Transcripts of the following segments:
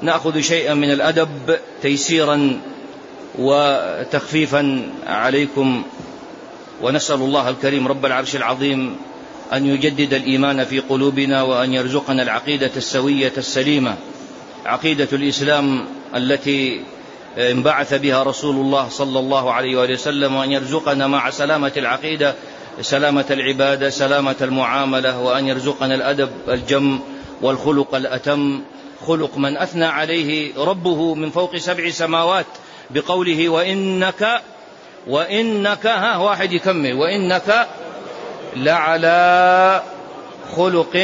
نأخذ شيئا من الأدب تيسيرا وتخفيفا عليكم، ونسأل الله الكريم رب العرش العظيم أن يجدد الإيمان في قلوبنا، وأن يرزقنا العقيدة السوية السليمة، عقيدة الإسلام التي انبعث بها رسول الله صلى الله عليه وآله وسلم، وأن يرزقنا مع سلامة العقيدة سلامة العبادة، سلامة المعاملة، وأن يرزقنا الأدب الجم والخلق الأتم، خلق من أثنى عليه ربه من فوق 7 سماوات بقوله وإنك واحد يكمل وإنك لعلى خلق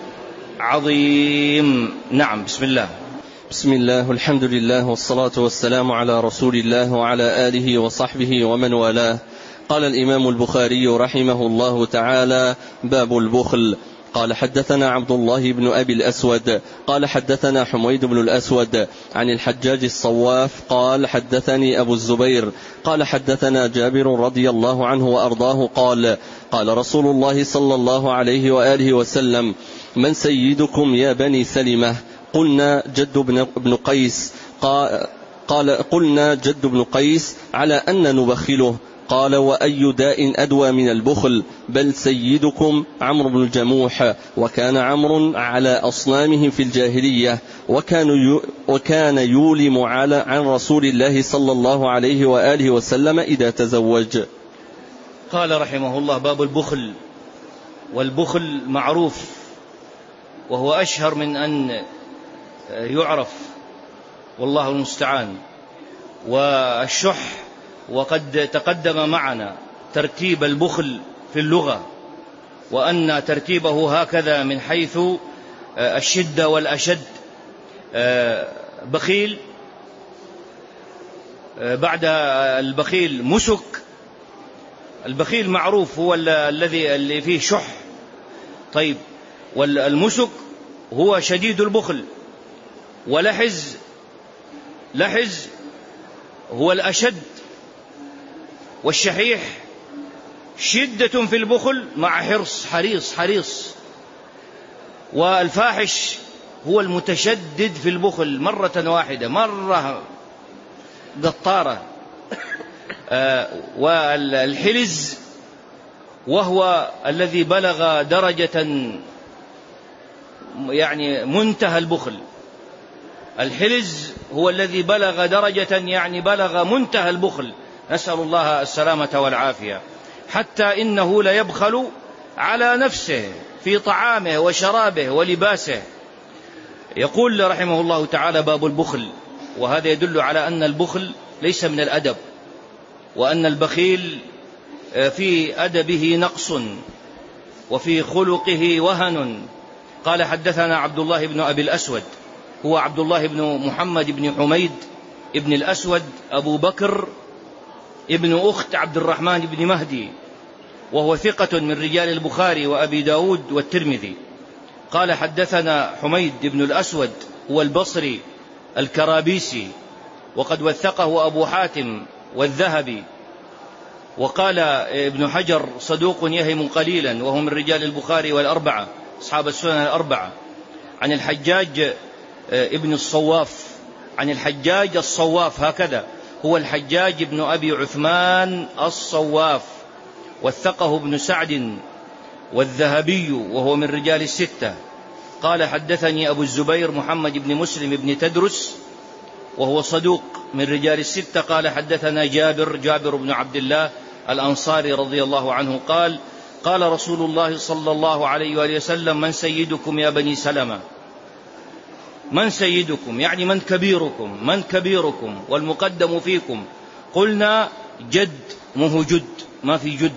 عظيم. نعم. بسم الله الحمد لله والصلاة والسلام على رسول الله وعلى آله وصحبه ومن والاه. قال الإمام البخاري رحمه الله تعالى: باب البخل. قال حدثنا عبد الله بن أبي الأسود قال حدثنا حميد بن الأسود عن الحجاج الصواف قال حدثني أبو الزبير قال حدثنا جابر رضي الله عنه وأرضاه قال رسول الله صلى الله عليه وآله وسلم: من سيدكم يا بني سلمة؟ قلنا جد بن قيس. قلنا جد بن قيس على أن نبخله. قال: وأي داء أدوى من البخل؟ بل سيدكم عمرو بن الجموح. وكان عمرو على أصنامهم في الجاهلية، وكان يولم عن رسول الله صلى الله عليه وآله وسلم إذا تزوج. قال رحمه الله: باب البخل. والبخل معروف، وهو أشهر من أن يعرف، والله المستعان. والشح، وقد تقدم معنا ترتيب البخل في اللغة، وأن ترتيبه هكذا من حيث الشدة والأشد. بخيل، بعد البخيل مسك. البخيل معروف هو الذي فيه شح. طيب، والمسك هو شديد البخل. ولحز هو الأشد. والشحيح شدة في البخل مع حرص، حريص. والفاحش هو المتشدد في البخل مرة واحدة، مرة قطارة. والحلز وهو الذي بلغ درجة يعني منتهى البخل. الحلز هو الذي بلغ درجة يعني بلغ منتهى البخل، نسأل الله السلامة والعافية. حتى إنه ليبخل على نفسه في طعامه وشرابه ولباسه. يقول رحمه الله تعالى: باب البخل. وهذا يدل على أن البخل ليس من الأدب، وأن البخيل في أدبه نقص وفي خلقه وهن. قال حدثنا عبد الله بن أبي الأسود، هو عبد الله بن محمد بن حميد بن الأسود أبو بكر ابن أخت عبد الرحمن بن مهدي، وهو ثقة من رجال البخاري وأبي داود والترمذي. قال حدثنا حميد بن الأسود هو البصري الكرابيسي، وقد وثقه أبو حاتم والذهبي. وقال ابن حجر: صدوق يهم قليلا، وهو من رجال البخاري والأربعة، أصحاب السنن الأربعة. عن الحجاج ابن الصواف، عن الحجاج الصواف، هكذا هو الحجاج بن أبي عثمان الصواف، وثقه ابن سعد والذهبي، وهو من رجال الستة. قال حدثني أبو الزبير محمد بن مسلم بن تدرس، وهو صدوق من رجال الستة. قال حدثنا جابر بن عبد الله الأنصاري رضي الله عنه قال: قال رسول الله صلى الله عليه وآله وسلم: من سيدكم يا بني سلمة؟ من سيدكم يعني من كبيركم والمقدم فيكم؟ قلنا جد، مه جد، ما في جد.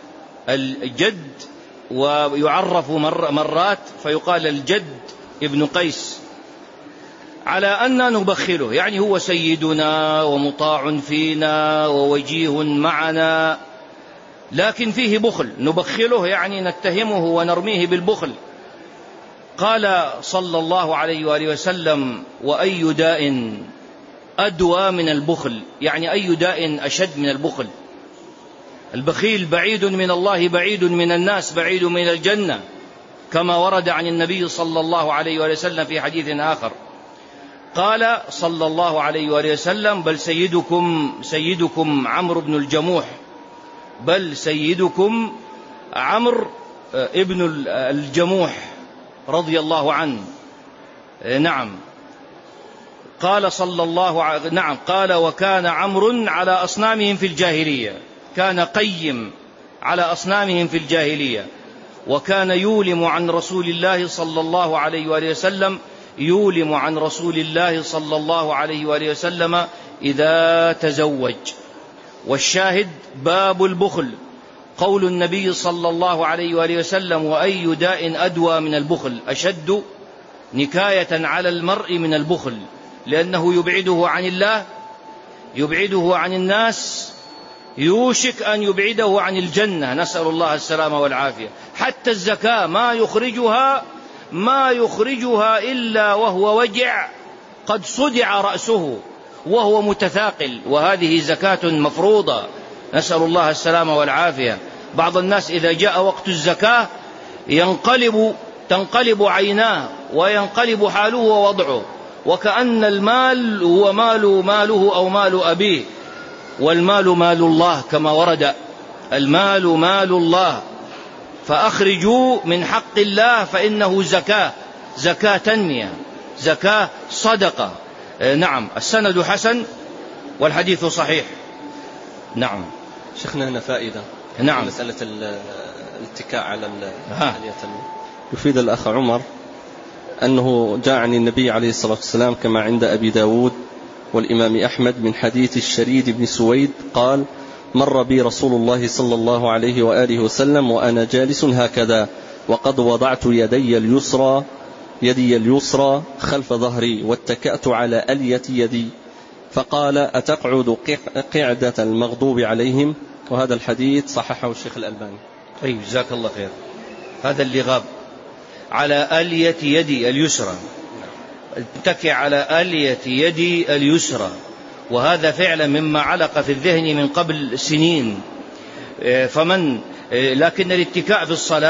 الجد ويعرف مرات فيقال الجد ابن قيس، على أن نبخله، يعني هو سيدنا ومطاع فينا ووجيه معنا، لكن فيه بخل، نبخله يعني نتهمه ونرميه بالبخل. قال صلى الله عليه وآله وسلم: وأي داء أدوى من البخل؟ يعني أي داء أشد من البخل؟ البخيل بعيد من الله، بعيد من الناس، بعيد من الجنة، كما ورد عن النبي صلى الله عليه وآله وسلم في حديث آخر. قال صلى الله عليه وآله وسلم: بل سيدكم عمرو بن الجموح، بل سيدكم عمرو ابن الجموح رضي الله عنه. نعم. قال قال: وكان عمرو على أصنامهم في الجاهلية، كان قيم على أصنامهم في الجاهلية، وكان يولم عن رسول الله صلى الله عليه وآله وسلم، يولم عن رسول الله صلى الله عليه وآله وسلم إذا تزوج. والشاهد: باب البخل، قول النبي صلى الله عليه وآله وسلم: وأي داء أدوى من البخل، أشد نكاية على المرء من البخل، لأنه يبعده عن الله، يبعده عن الناس، يوشك أن يبعده عن الجنة، نسأل الله السلامة والعافية. حتى الزكاة ما يخرجها إلا وهو وجع قد صدع رأسه وهو متثاقل، وهذه زكاة مفروضة، نسأل الله السلامة والعافية. بعض الناس إذا جاء وقت الزكاة تنقلب عيناه وينقلب حاله ووضعه، وكأن المال هو ماله أو مال أبيه، والمال مال الله كما ورد: المال مال الله، فأخرجوا من حق الله فإنه زكاة تنمية، زكاة صدقة. نعم. السند حسن والحديث صحيح. نعم. شيخنا هنا فائدة. نعم. مسألة الاتكاء على اليتم. يفيد الأخ عمر أنه جاء عن النبي عليه الصلاة والسلام كما عند أبي داود والإمام أحمد من حديث الشريد بن سويد قال: مر بي رسول الله صلى الله عليه وآله وسلم وأنا جالس هكذا، وقد وضعت يدي اليسرى خلف ظهري، واتكأت على ألية يدي، فقال: أتقعد قعدة المغضوب عليهم؟ وهذا الحديث صححه الشيخ الألباني. طيب، جزاك الله خير. هذا اللي غاب على ألية يدي اليسرى، اتكئ على آلية يدي اليسرى، وهذا فعلا مما علق في الذهن من قبل سنين. لكن الاتكاء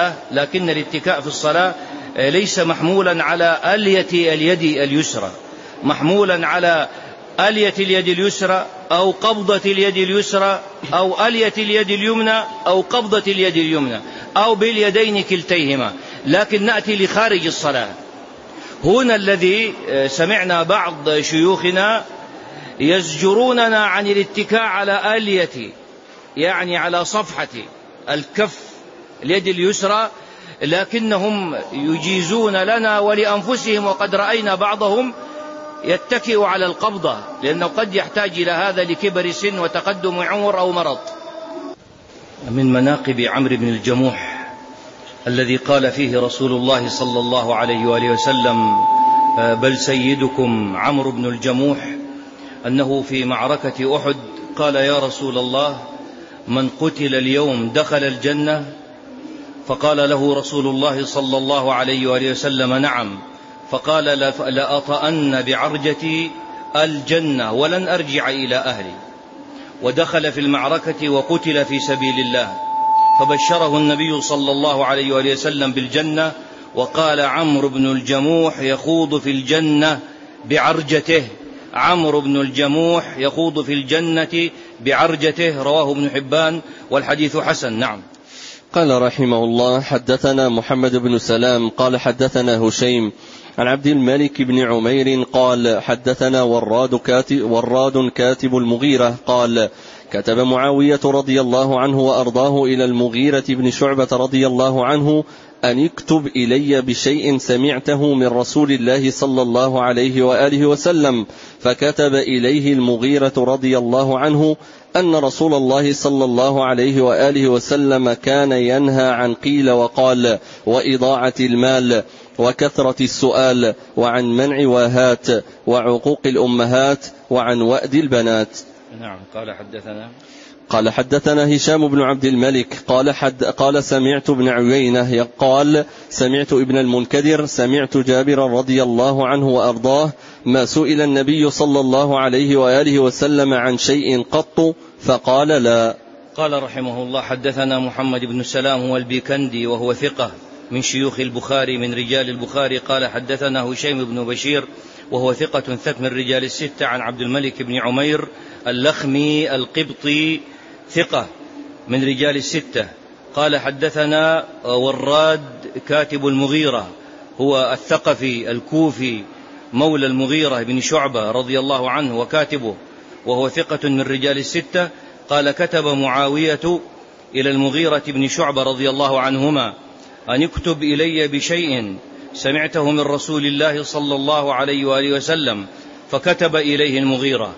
في الصلاة ليس محمولا على آلية اليد اليسرى، محمولا على آلية اليد اليسرى أو قبضة اليد اليسرى أو آلية اليد اليمنى أو قبضة اليد اليمنى أو باليدين كلتيهما. لكن نأتي لخارج الصلاة. هنا الذي سمعنا بعض شيوخنا يزجروننا عن الاتكاء على آلية، يعني على صفحة الكف اليد اليسرى، لكنهم يجيزون لنا ولأنفسهم، وقد رأينا بعضهم يتكئ على القبضة، لأنه قد يحتاج إلى هذا لكبر سن وتقدم عمر أو مرض. من مناقب عمرو بن الجموح الذي قال فيه رسول الله صلى الله عليه وآله وسلم: بل سيدكم عمرو بن الجموح، أنه في معركة أحد قال: يا رسول الله، من قتل اليوم دخل الجنة؟ فقال له رسول الله صلى الله عليه وآله وسلم: نعم. فقال: لأطأن بعرجتي الجنة ولن أرجع إلى أهلي. ودخل في المعركة وقتل في سبيل الله، فبشره النبي صلى الله عليه وآله وسلم بالجنة، وقال: عمرو بن الجموح يخوض في الجنة بعرجته، عمرو بن الجموح يخوض في الجنة بعرجته. رواه ابن حبان والحديث حسن. نعم. قال رحمه الله: حدثنا محمد بن سلام قال حدثنا هشيم عن عبد الملك بن عمير قال حدثنا وراد كاتب المغيرة قال: كتب معاوية رضي الله عنه وأرضاه إلى المغيرة بن شعبة رضي الله عنه أن اكتب إلي بشيء سمعته من رسول الله صلى الله عليه وآله وسلم. فكتب إليه المغيرة رضي الله عنه أن رسول الله صلى الله عليه وآله وسلم كان ينهى عن قيل وقال وإضاعة المال وكثرة السؤال، وعن منع واهات وعقوق الأمهات وعن وأد البنات. نعم. قال حدثنا هشام بن عبد الملك قال سمعت ابن عيينة قال سمعت ابن المنكدر سمعت جابر رضي الله عنه وأرضاه: ما سئل النبي صلى الله عليه وآله وسلم عن شيء قط فقال لا. قال رحمه الله: حدثنا محمد بن سلام هو البيكندي وهو ثقة من شيوخ البخاري من رجال البخاري. قال حدثنا هشيم بن بشير وهو ثقة ثبت من رجال الستة عن عبد الملك بن عمير اللخمي القبطي ثقة من رجال الستة. قال حدثنا وراد كاتب المغيرة هو الثقفي الكوفي مولى المغيرة بن شعبة رضي الله عنه وكاتبه وهو ثقة من رجال الستة. قال كتب معاوية إلى المغيرة بن شعبة رضي الله عنهما أن اكتب إلي بشيء سمعته من رسول الله صلى الله عليه وآله وسلم، فكتب إليه المغيرة.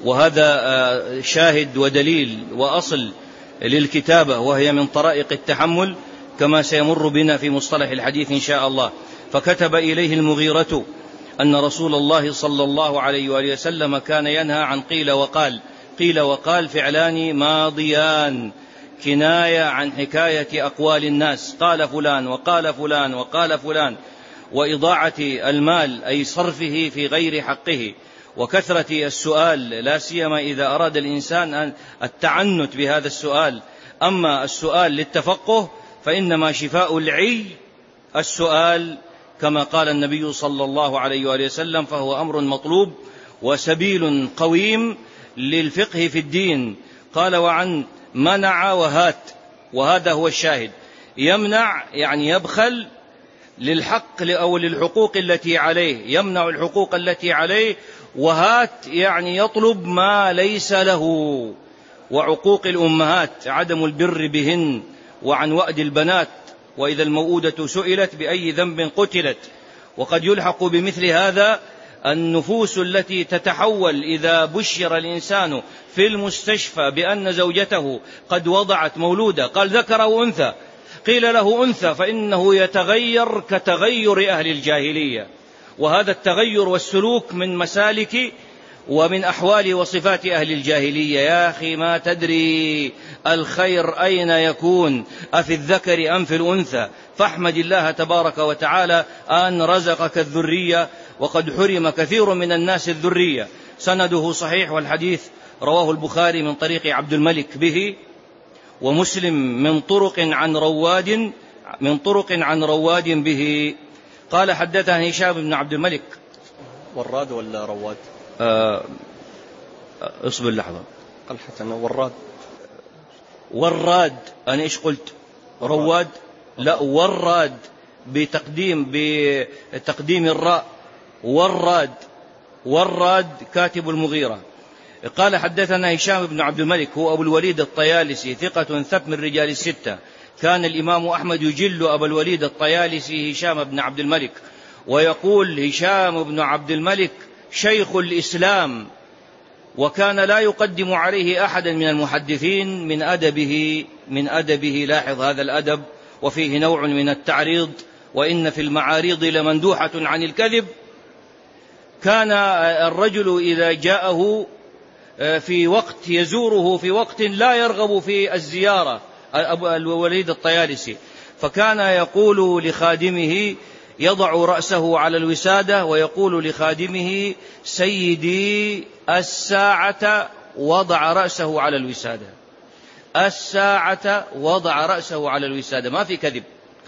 وهذا شاهد ودليل وأصل للكتابة، وهي من طرائق التحمل كما سيمر بنا في مصطلح الحديث إن شاء الله. فكتب إليه المغيرة أن رسول الله صلى الله عليه وآله وسلم كان ينهى عن قيل وقال. قيل وقال فعلان ماضيان كناية عن حكاية أقوال الناس، قال فلان وقال فلان وقال فلان، وإضاعة المال أي صرفه في غير حقه، وكثرة السؤال لا سيما إذا أراد الإنسان التعنت بهذا السؤال. أما السؤال للتفقه فإنما شفاء العي السؤال كما قال النبي صلى الله عليه وآله وسلم، فهو أمر مطلوب وسبيل قويم للفقه في الدين. قال وعن منع وهات، وهذا هو الشاهد. يمنع يعني يبخل للحق أو للحقوق التي عليه، يمنع الحقوق التي عليه. وهات يعني يطلب ما ليس له. وعقوق الأمهات عدم البر بهن، وعن وأد البنات، وإذا الموءودة سئلت بأي ذنب قتلت. وقد يلحق بمثل هذا النفوس التي تتحول إذا بشر الإنسان في المستشفى بأن زوجته قد وضعت مولودة، قال ذكر أو أنثى، قيل له أنثى، فإنه يتغير كتغير أهل الجاهلية. وهذا التغير والسلوك من مسالك ومن أحوال وصفات أهل الجاهلية. يا أخي ما تدري الخير أين يكون، أفي الذكر أم في الأنثى، فاحمد الله تبارك وتعالى أن رزقك الذرية، وقد حرم كثير من الناس الذرية. سنده صحيح، والحديث رواه البخاري من طريق عبد الملك به، ومسلم من طرق عن رواد به. قال حدثنا هشام بن عبد الملك. وراد ولا رواد؟ اصبر لحظة. قال حتى وراد. وراد أنا إيش قلت؟ رواد؟ لا، وراد بتقديم الراء. وراد كاتب المغيرة. قال حدثنا هشام بن عبد الملك هو أبو الوليد الطيالسي ثقة ثبت من رجال الستة. كان الإمام أحمد يجل أبا الوليد الطيالسي هشام بن عبد الملك، ويقول هشام بن عبد الملك شيخ الإسلام، وكان لا يقدم عليه أحدا من المحدثين من أدبه. لاحظ هذا الأدب، وفيه نوع من التعريض، وإن في المعاريض لمندوحة عن الكذب. كان الرجل إذا جاءه في وقت يزوره في وقت لا يرغب في الزيارة، أبو الوليد الطيالسي، فكان يقول لخادمه، يضع رأسه على الوسادة ويقول لخادمه سيدي الساعة، وضع رأسه على الوسادة. الساعة وضع رأسه على الوسادة. ما في كذب،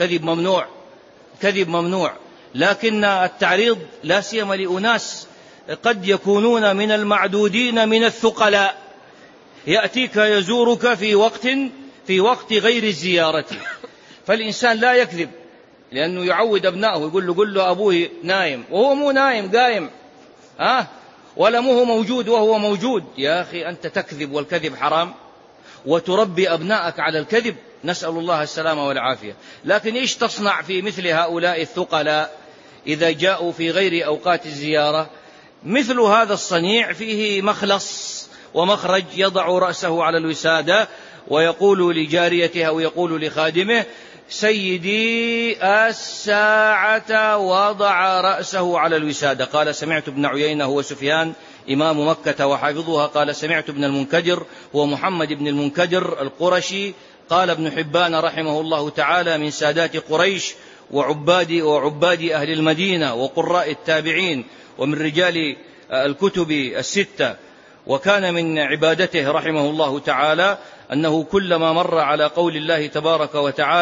كذب ممنوع. لكن التعريض لا سيما لأناس قد يكونون من المعدودين من الثقلاء، يأتيك يزورك في وقت غير الزيارة، فالإنسان لا يكذب، لأنه يعود أبنائه، يقول له أبوه نايم وهو مو نايم، قايم، ولا مو موجود وهو موجود. يا أخي أنت تكذب، والكذب حرام، وتربي أبنائك على الكذب، نسأل الله السلامة والعافية. لكن إيش تصنع في مثل هؤلاء الثقلاء إذا جاءوا في غير أوقات الزيارة؟ مثل هذا الصنيع فيه مخلص ومخرج. يضع رأسه على الوسادة ويقول لجاريته أو يقول لخادمه سيدي الساعة، وضع رأسه على الوسادة. قال سمعت ابن عيينة هو سفيان إمام مكة وحافظها، قال سمعت ابن المنكدر هو محمد بن المنكدر القرشي. قال ابن حبان رحمه الله تعالى من سادات قريش وعباد أهل المدينة وقراء التابعين ومن رجال الكتب الستة. وكان من عبادته رحمه الله تعالى أنه كلما مر على قول الله تبارك وتعالى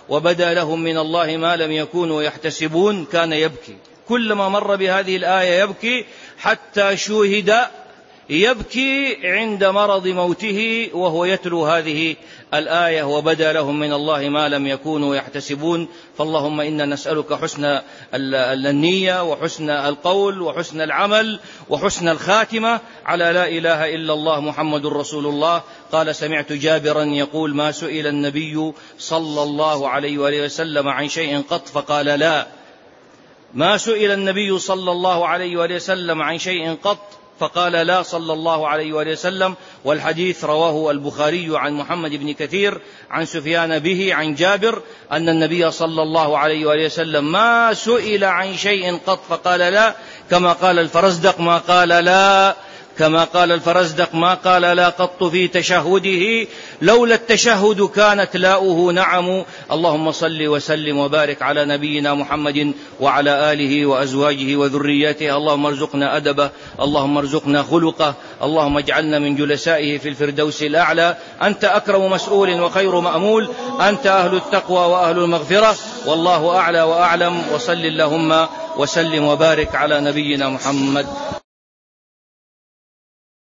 وبدا لهم من الله ما لم يكونوا يحتسبون كان يبكي. كلما مر بهذه الآية يبكي، حتى شوهد يبكي عند مرض موته وهو يتلو هذه الآية وبدا لهم من الله ما لم يكونوا يحتسبون. فاللهم إنا نسألك حسن النية وحسن القول وحسن العمل وحسن الخاتمة على لا إله إلا الله محمد رسول الله. قال سمعت جابرا يقول ما سئل النبي صلى الله عليه وآله وسلم عن شيء قط فقال لا. ما سئل النبي صلى الله عليه وآله وسلم عن شيء قط فقال لا صلى الله عليه وآله وسلم. والحديث رواه البخاري عن محمد بن كثير عن سفيان به عن جابر أن النبي صلى الله عليه وآله وسلم ما سئل عن شيء قط فقال لا، كما قال الفرزدق ما قال لا، كما قال الفرزدق ما قال لا قط في تشهده، لولا التشهد كانت لاؤه نعم. اللهم صل وسلم وبارك على نبينا محمد وعلى آله وأزواجه وذريته. اللهم ارزقنا أدبه، اللهم ارزقنا خلقه، اللهم اجعلنا من جلسائه في الفردوس الأعلى. أنت أكرم مسؤول وخير مأمول، أنت أهل التقوى وأهل المغفرة، والله أعلى وأعلم. وصل اللهم وسلم وبارك على نبينا محمد.